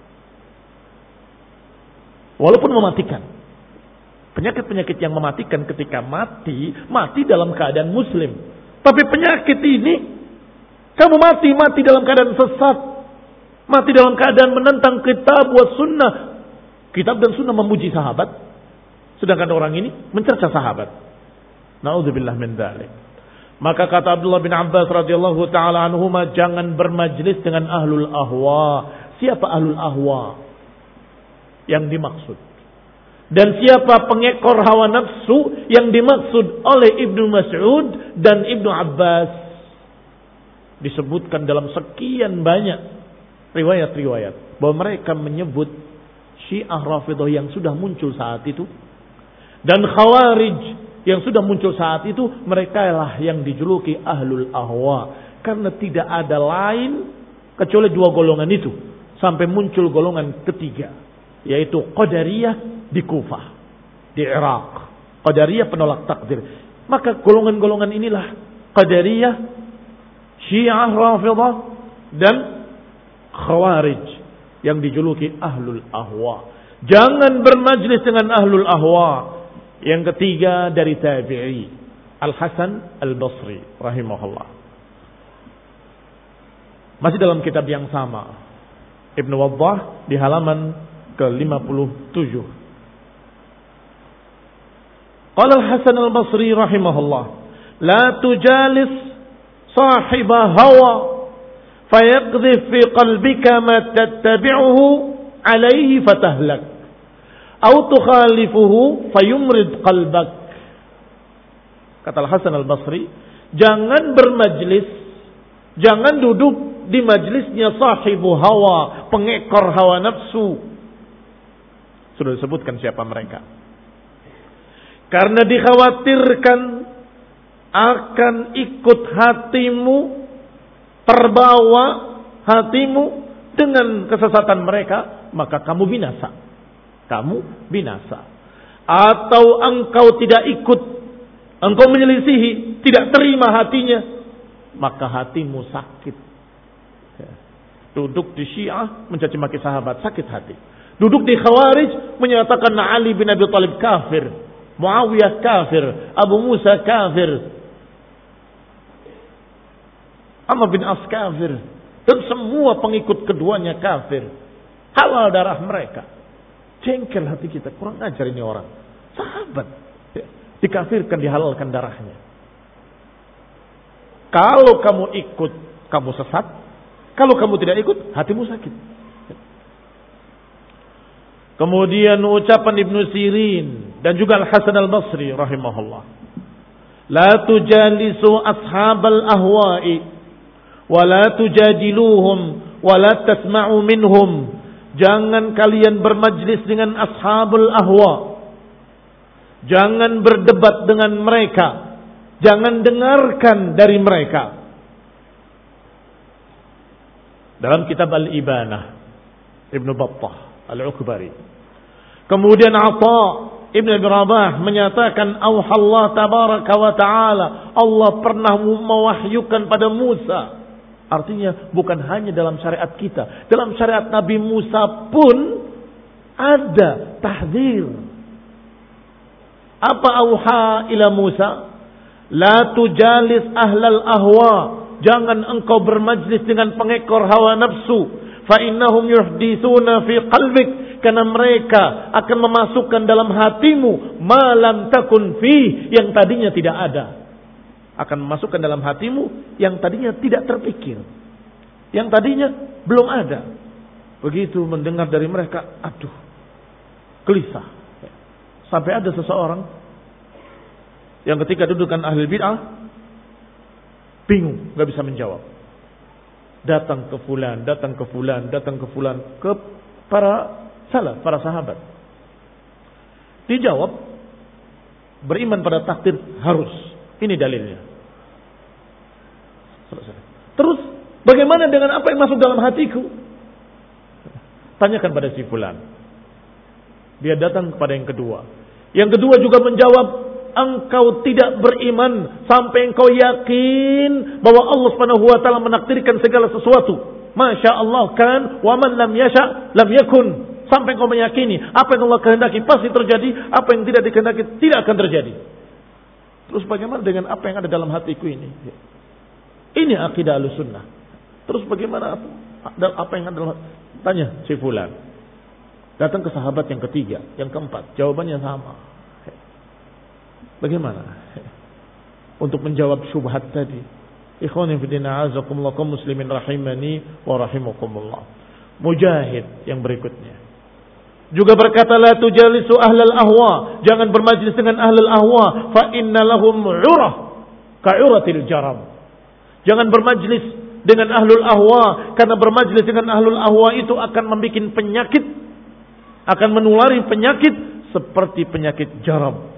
Walaupun mematikan. Penyakit-penyakit yang mematikan ketika mati, mati dalam keadaan muslim. Tapi penyakit ini, kamu mati, mati dalam keadaan sesat. Mati dalam keadaan menentang kitab wa sunnah. Kitab dan sunnah memuji sahabat. Sedangkan orang ini mencerca sahabat. Na'udzubillah min dzalik. Maka kata Abdullah bin Abbas radhiyallahu taala anhuma, jangan bermajlis dengan ahlul ahwa. Siapa ahlul ahwa yang dimaksud? Dan siapa pengekor hawa nafsu yang dimaksud oleh Ibnu Mas'ud dan Ibnu Abbas? Disebutkan dalam sekian banyak riwayat-riwayat bahwa mereka menyebut Syiah Rafidhah yang sudah muncul saat itu dan Khawarij yang sudah muncul saat itu, mereka lah yang dijuluki ahlul ahwa. Karena tidak ada lain kecuali dua golongan itu. Sampai muncul golongan ketiga. Yaitu Qadariyah di Kufah. Di Irak. Qadariyah penolak takdir. Maka golongan-golongan inilah Qadariyah, Syiah Rafidhah, dan Khawarij. Yang dijuluki ahlul ahwa. Jangan bermajlis dengan ahlul ahwa. Yang ketiga dari tabi'i Al-Hasan Al-Basri rahimahullah. Masih dalam kitab yang sama, Ibnu Waddah di halaman ke lima puluh tujuh. Qala Al-Hasan Al-Basri rahimahullah, la tujalis sahiba hawa fayaqdhif fi qalbika ma tattabi'uhu alayhi fatahlak. Au tukhalifuhu fayumrid qalbak. Kata Al-Hasan Al-Basri, jangan bermajlis, jangan duduk di majlisnya sahibu hawa, pengekor hawa nafsu. Sudah disebutkan siapa mereka. Karena dikhawatirkan akan ikut hatimu, terbawa hatimu dengan kesesatan mereka, maka kamu binasa. Kamu binasa. Atau engkau tidak ikut, engkau menyelisihi, tidak terima hatinya, maka hatimu sakit. Duduk di Syiah mencaci maki sahabat, sakit hati. Duduk di Khawarij menyatakan Ali bin Abi Thalib kafir, Muawiyah kafir, Abu Musa kafir, Amr bin As kafir, dan semua pengikut keduanya kafir. Halal darah mereka. Jengkel hati kita, kurang ajar ini orang. Sahabat ya, dikafirkan, dihalalkan darahnya. Kalau kamu ikut, kamu sesat. Kalau kamu tidak ikut, hatimu sakit. Kemudian ucapan Ibnu Sirin dan juga Al-Hasan Al-Basri rahimahullah, la tujalisu ashabal ahwa'i wa la tujadiluhum wa la tasma'u minhum. Jangan kalian bermajlis dengan ashabul ahwa. Jangan berdebat dengan mereka. Jangan dengarkan dari mereka. Dalam kitab Al-Ibanah, Ibnu Battah Al-Ukbari. Kemudian Atha Ibn Abi Rabah menyatakan, Allah tabaraka wa ta'ala, Allah pernah mewahyukan pada Musa. Artinya bukan hanya dalam syariat kita, dalam syariat Nabi Musa pun ada tahdzir. Apa auha ila Musa? La tujalis ahlal ahwa. Jangan engkau bermajlis dengan pengekor hawa nafsu. Fa innahum yuhditsuna fi qalbik. Karena mereka akan memasukkan dalam hatimu ma lam takun fi, yang tadinya tidak ada. Akan memasukkan dalam hatimu yang tadinya tidak terpikir, yang tadinya belum ada. Begitu mendengar dari mereka, aduh, gelisah. Sampai ada seseorang yang ketika dudukan ahli bid'ah bingung, nggak bisa menjawab. Datang ke fulan, datang ke fulan, datang ke fulan, ke para salaf, para sahabat. Dijawab, beriman pada takdir harus. Ini dalilnya. Terus Bagaimana dengan apa yang masuk dalam hatiku? Tanyakan pada si fulan. Dia datang kepada yang kedua. Yang kedua juga menjawab, engkau tidak beriman sampai engkau yakin bahwa Allah Subhanahu wa taala menakdirkan segala sesuatu. Masya Allah kan, wa man lam yasha lam yakun. Sampai engkau meyakini apa yang Allah kehendaki pasti terjadi, apa yang tidak dikehendaki tidak akan terjadi. Terus bagaimana dengan apa yang ada dalam hatiku ini? Ini akidah Ahlussunnah. Terus bagaimana apa yang ada dalam hatiku? Tanya si fulan. Datang ke sahabat yang ketiga, yang keempat, jawabannya sama. Bagaimana untuk menjawab syubhat tadi? Ikhwani fi din, a'azakumullah, kaum muslimin rahimani wa rahimakumullah. Mujahid yang berikutnya juga berkata, la tujalisu ahlal ahwa, jangan bermajlis dengan ahlul ahwa, fa inna lahum 'urah ka'uratil jaram. Jangan bermajlis dengan ahlul ahwa, karena bermajlis dengan ahlul ahwa itu akan membuat penyakit, akan menulari penyakit seperti penyakit jaram.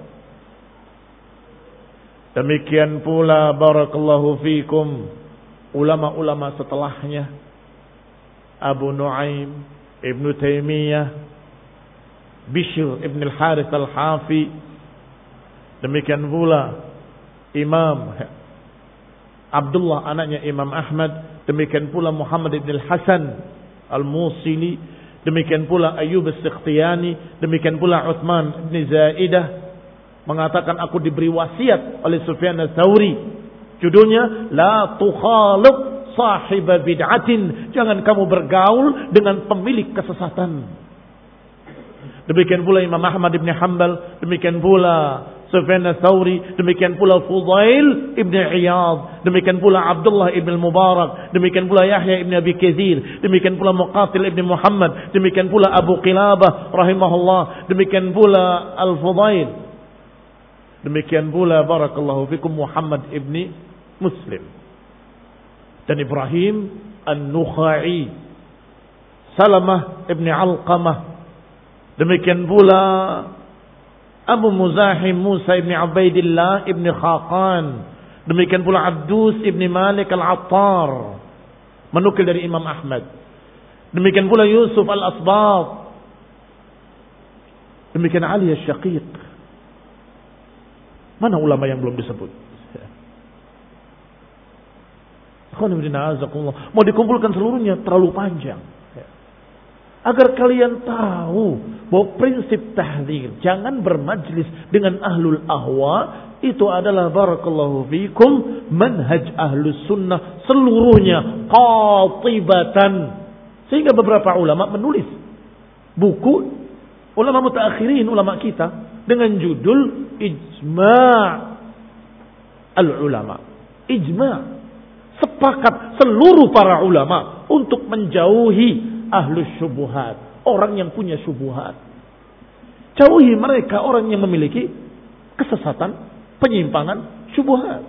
Demikian pula barakallahu fikum ulama-ulama setelahnya, Abu Nuaim, Ibnu Taimiyah, Bishr Ibn al-Harith al-Hafi, demikian pula Imam Abdullah anaknya Imam Ahmad, demikian pula Muhammad ibn al-Hasan al-Musili, demikian pula Ayyub as-Sikhtiyani, demikian pula Utsman bin Zaidah mengatakan, aku diberi wasiat oleh Sufyan ats-Tsauri, judulnya la tukhalib sahib bid'atin, jangan kamu bergaul dengan pemilik kesesatan. Demikian pula Imam Ahmad ibn Hanbal, demikian pula Sufyan ats-Tsauri, demikian pula Fudail ibn Iyad, demikian pula Abdullah ibn Mubarak, demikian pula Yahya ibn Abi Katsir, demikian pula Muqatil ibn Muhammad, demikian pula Abu Qilabah rahimahullah, demikian pula Al-Fudail, demikian pula barakallahu fikum Muhammad ibn Muslim dan Ibrahim An-Nukhai, Salamah ibn Alqamah, demikian pula Abu Muzahim Musa ibn Ubaidillah ibn Khaqan, demikian pula Abdus ibn Malik al-Attar menukil dari Imam Ahmad, demikian pula Yusuf al-Asbat, demikian Ali al-Syaqiq. Mana ulama yang belum disebut? Mau dikumpulkan seluruhnya terlalu panjang. Agar kalian tahu bahwa prinsip tahdzir, jangan bermajlis dengan ahlul ahwa, itu adalah barakallahu fikum manhaj ahlus sunnah seluruhnya qatibatan. Sehingga beberapa ulama menulis buku, ulama mutaakhirin, ulama kita, dengan judul Ijma' al-ulama. Ijma', sepakat seluruh para ulama untuk menjauhi ahlus syubuhat, orang yang punya syubuhat. Jauhi mereka, orang yang memiliki kesesatan, penyimpangan, syubuhat.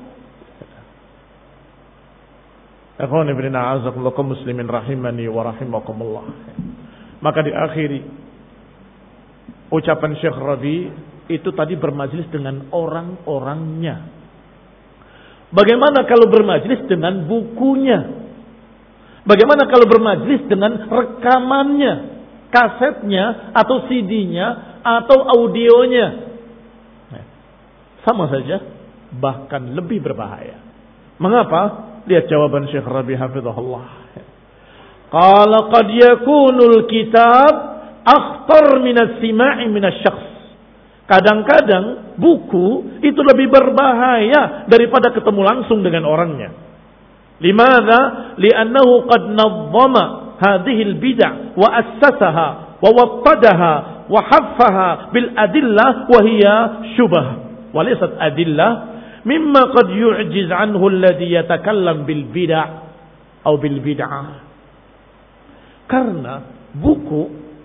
Ikhwan ibn a'azakumullah kaum muslimin rahimani wa rahimakumullah. Maka diakhiri ucapan Syekh Rabi itu tadi bermajlis dengan orang-orangnya. Bagaimana kalau bermajlis dengan bukunya? Bagaimana kalau bermajlis dengan rekamannya, kasetnya, atau C D-nya, atau audionya? Sama saja, bahkan lebih berbahaya. Mengapa? Lihat jawaban Syekh Rabi hafizahullah. Qala qad yakunul kitab akhtar minas sima'i minas syakhs. Kadang-kadang buku itu lebih berbahaya daripada ketemu langsung dengan orangnya. Limadha? Li'annahu qad nazzama hadhihi al-bid'ah wa assasaha wa wattadaha wa haffaha bil adillah wa hiya syubah wa laysat adillah mimma qad yu'jiz anhu alladhi yatakallam bil bid'ah atau bil bid'ah. Karena buku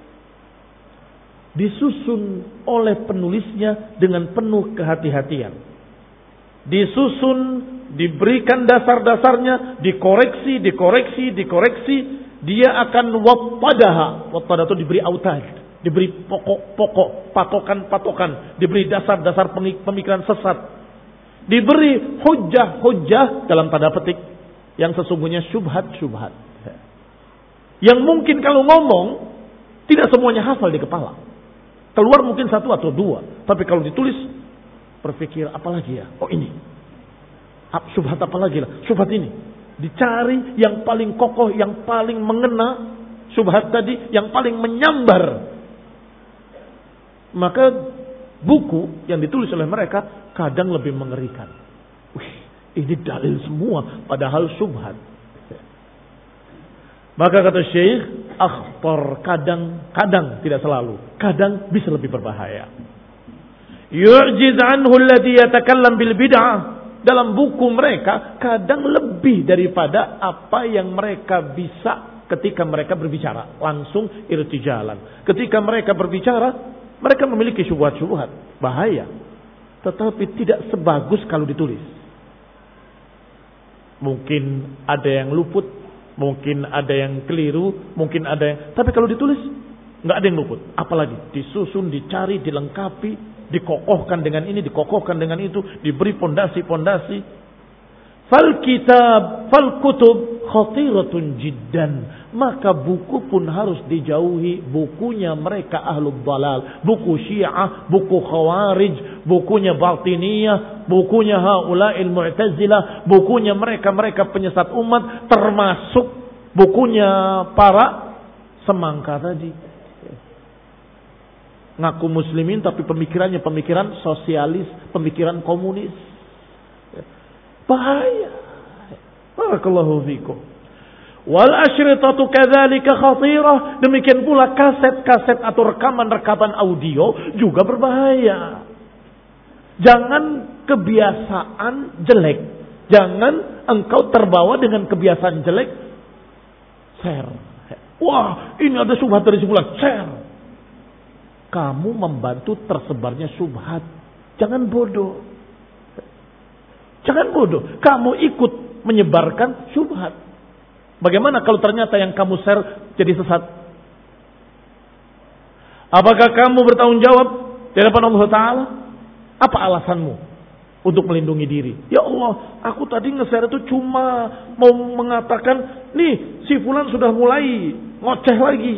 disusun oleh penulisnya dengan penuh kehati-hatian. Disusun, diberikan dasar-dasarnya, dikoreksi, dikoreksi, dikoreksi. Dia akan wattadaha. Wattada itu diberi autad, diberi pokok-pokok, patokan-patokan, diberi dasar-dasar pemikiran sesat, diberi hujjah-hujjah dalam tanda petik Yang sesungguhnya syubhat-syubhat. Yang mungkin kalau ngomong, tidak semuanya hafal di kepala. Keluar mungkin satu atau dua. Tapi kalau ditulis, berpikir apa lagi ya? Oh ini. Syubhat apa lagi lah? Syubhat ini. Dicari yang paling kokoh, yang paling mengena. Syubhat tadi, yang paling menyambar. Maka buku yang ditulis oleh mereka kadang lebih mengerikan. Wih, ini dalil semua, padahal syubhat. Maka kata Syekh, akhtar kadang-kadang, tidak selalu, kadang bisa lebih berbahaya. Yu'jiz anhu alladhi yatakallam bil bid'ah. Dalam buku mereka kadang lebih daripada apa yang mereka bisa ketika mereka berbicara. Langsung irtijalan. Ketika mereka berbicara, mereka memiliki syubhat-syubhat. Bahaya. Tetapi tidak sebagus kalau ditulis. Mungkin ada yang luput. Mungkin ada yang keliru. Mungkin ada yang... Tapi kalau ditulis, nggak ada yang luput. Apalagi disusun, dicari, dilengkapi. Dikokohkan dengan ini, dikokohkan dengan itu. Diberi pondasi-pondasi. Fal kitab, fal kutub khatiratun jiddan. Maka buku pun harus dijauhi. Bukunya mereka ahlul dalal. Buku syiah, buku khawarij. Bukunya batiniyah. Bukunya haula'il mu'tazilah. Bukunya mereka-mereka penyesat umat. Termasuk bukunya para semangka tadi. Ngaku muslimin tapi pemikirannya pemikiran sosialis. Pemikiran komunis. Bahaya. Barakallahu fikum. Wal asyritatu kadzalika khatirah. Demikian pula kaset-kaset atau rekaman-rekaman audio juga berbahaya. Jangan kebiasaan jelek. Jangan engkau terbawa dengan kebiasaan jelek. Share. Wah, ini ada syubhat dari sebelah. Share. Kamu membantu tersebarnya syubhat. Jangan bodoh. Jangan bodoh. Kamu ikut menyebarkan syubhat. Bagaimana kalau ternyata yang kamu share jadi sesat? Apakah kamu bertanggung jawab di hadapan Allah Ta'ala? Apa alasanmu untuk melindungi diri? Ya Allah, aku tadi nge-share itu cuma mau mengatakan, nih si fulan sudah mulai ngoceh lagi.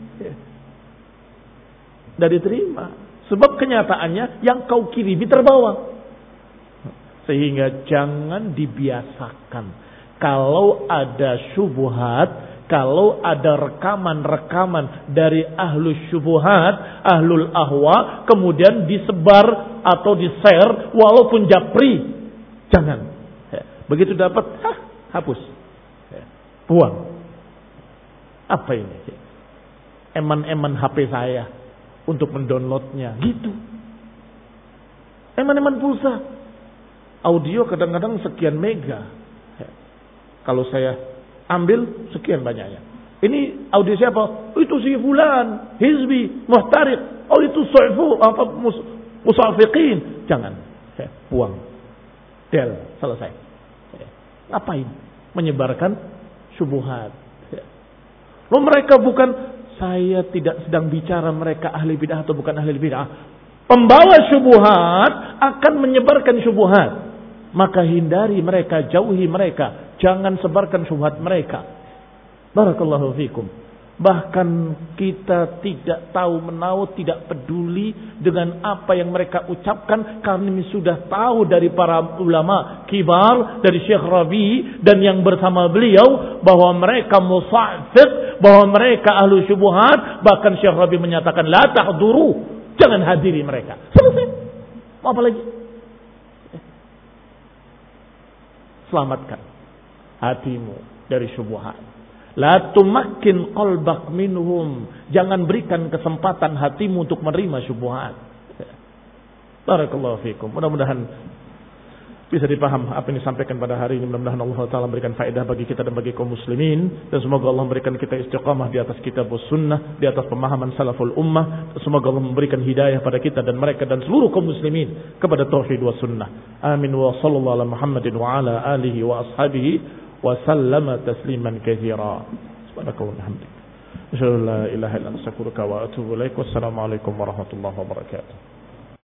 Tidak diterima. Sebab kenyataannya yang kau kirimi terbawa. Sehingga jangan dibiasakan. Kalau ada syubhat, kalau ada rekaman-rekaman dari ahlus syubhat, ahlul ahwa, kemudian disebar atau di-share walaupun japri, jangan. Begitu dapat, hah, hapus. Buang. Apa ini? Eman-eman H P saya untuk mendownloadnya. Gitu. Eman-eman pulsa. Audio kadang-kadang sekian mega. Kalau saya ambil sekian banyaknya. Ini audio siapa? Itu si fulan, hizbi, muhtarik. Oh itu su'fu, apa mus, musafiqin. Jangan. Buang. Del, selesai. Ngapain? Menyebarkan syubhat. Loh mereka bukan, saya tidak sedang bicara mereka ahli bid'ah atau bukan ahli bid'ah. Pembawa syubhat akan menyebarkan syubhat. Maka hindari mereka, jauhi mereka. Jangan sebarkan syubhat mereka. Barakallahu fikum. Bahkan kita tidak tahu menahu, tidak peduli dengan apa yang mereka ucapkan. Kami sudah tahu dari para ulama kibar, dari Syekh Rabi dan yang bersama beliau, bahwa mereka musa'fiq, bahwa mereka ahlu syubhat. Bahkan Syekh Rabi menyatakan, la tahduru, jangan hadiri mereka. Selesai. Mau apa lagi? Selamatkan hatimu dari syubhat. La tumakkin qalbak minhum. Jangan berikan kesempatan hatimu untuk menerima syubhat. Barakallahu fikum. Mudah-mudahan bisa dipaham apa yang disampaikan pada hari ini. Mudah-mudahan Allah Ta'ala memberikan faedah bagi kita dan bagi kaum muslimin. Dan semoga Allah memberikan kita istiqamah di atas kitab sunnah, di atas pemahaman salaful ummah. Dan semoga Allah memberikan hidayah pada kita dan mereka dan seluruh kaum muslimin kepada tauhid wa sunnah. Amin wa sallallahu ala Muhammadin wa ala alihi wa ashabihi wa sallama tasliman katsira. Subhanallahi wa bihamdihi. Asyhadu an la ilaha illa anta astaghfiruka wa atubu ilaik. Wassalamu alaikum warahmatullahi wabarakatuh.